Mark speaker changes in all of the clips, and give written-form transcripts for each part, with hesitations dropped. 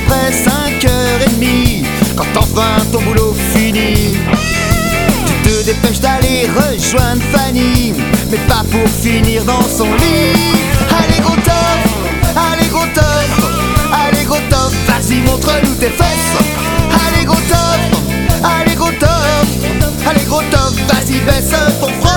Speaker 1: après 5h30, quand enfin ton boulot finit, tu te dépêches d'aller rejoindre Fanny, mais pas pour finir dans son lit. Allez gros top, allez gros top, allez gros top, vas-y montre-nous tes fesses. Allez gros top, allez gros top, allez gros top, vas-y baisse ton froc.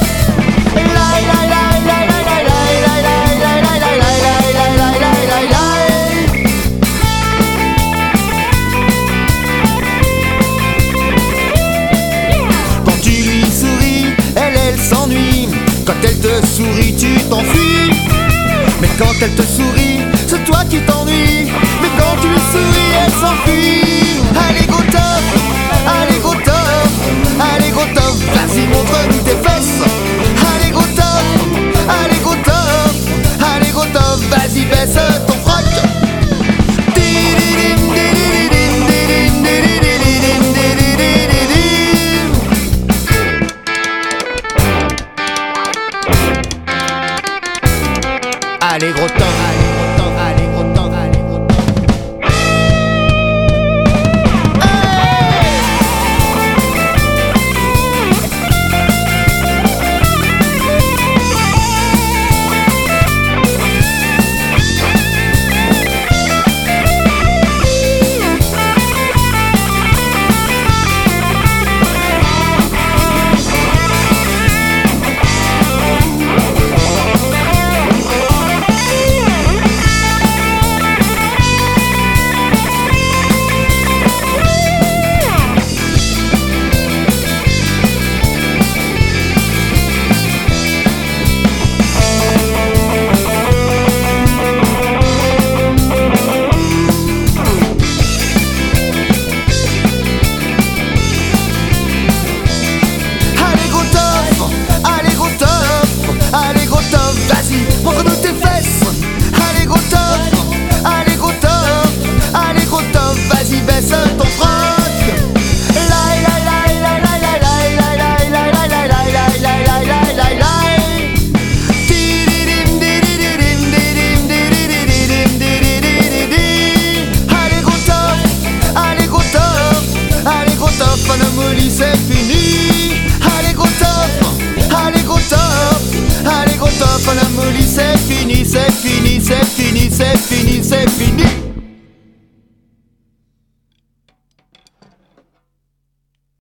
Speaker 1: Quand tu lui souris, elle s'ennuie. Quand elle te sourit, tu t'enfuis. Mais quand elle te sourit, c'est toi qui t'ennuies. Mais quand tu lui souris, elle s'enfuit. Allez go top, allez go top, allez go top, vas-y montre-nous tes fesses. Allez go top, allez go top, allez go top, vas-y baisse ton froc. Allez gros top, allez gros top, allez gros top, allez gros top. Vas-y, montre-nous tes fesses. Allez go top, allez go top, allez go top, vas-y baisse ton froc. Allez go top, allez go top, allez go top, Anomalie c'est fini. Allez go top, allez go top, allez go top, Anomalie c'est fini, c'est fini, c'est fini, c'est fini, c'est fini.